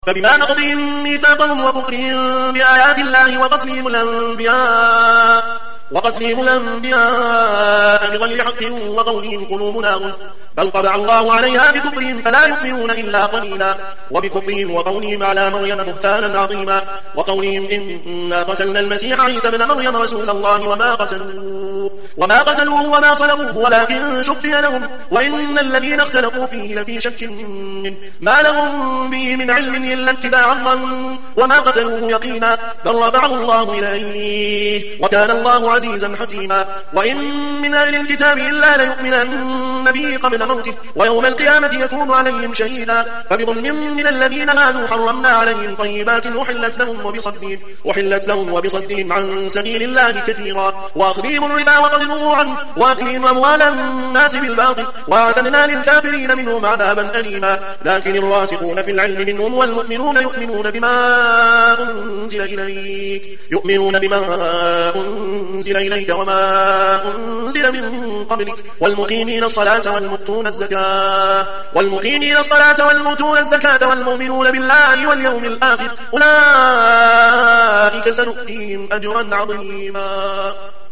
فبما نقضهم ميثاقهم وكفرهم بآيات الله وقتلهم الأنبياء بغير حق وقولهم قلوبنا غلف بل طبع الله عليها بكفرهم فلا يؤمنون إلا قليلا وبكفرهم وقولهم على مريم بهتانا عظيما وقولهم إنا قتلنا المسيح عيسى ابن مريم رسول الله وما قتلوه وما صلبوه ولكن شبه لهم وإن الذين اختلفوا فيه لفي شك منه ما لهم به من علم إلا اتباع الظن وما قتلوه يقينا بل رفعه الله إليه وكان الله عزيزا حكيما وإن من أهل الكتاب إلا ليؤمنن به قبل موته ويوم القيامة يكون عليهم شهيدا فبظلم من الذين هادوا حرمنا عليهم طيبات أحلت لهم وبصدهم عن سبيل الله كثيرا وأخذهم الربا وقدروا عنه وأكلهم أموال الناس بالباطل وأعتدنا للكافرين منهم عذابا أليما لكن الراسخون في العلم منهم والمؤمنون يؤمنون بما أنزل إليك وما أنزل من قبلك والمقيمين الصلاة والمؤتون الزكاة والمؤمنون بالله واليوم الآخر أولئك سنؤتيهم أجرا عظيما.